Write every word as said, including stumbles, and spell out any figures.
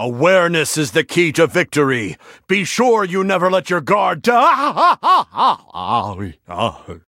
Awareness is the key to victory. Be sure you never let your guard down.